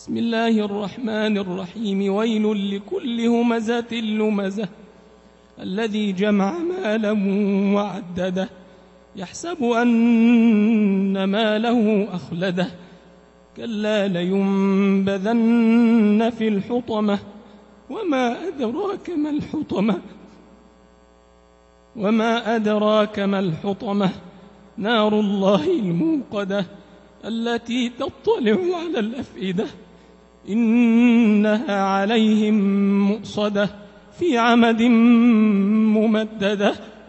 بسم الله الرحمن الرحيم. ويل لكل همزة لمزة الذي جمع مالا وعدده يحسب أن ماله أخلده كلا لينبذن في الحطمة وما أدراك ما الحطمة نار الله الموقدة التي تطلع على الأفئدة إنها عليهم مؤصدة في عمد ممددة.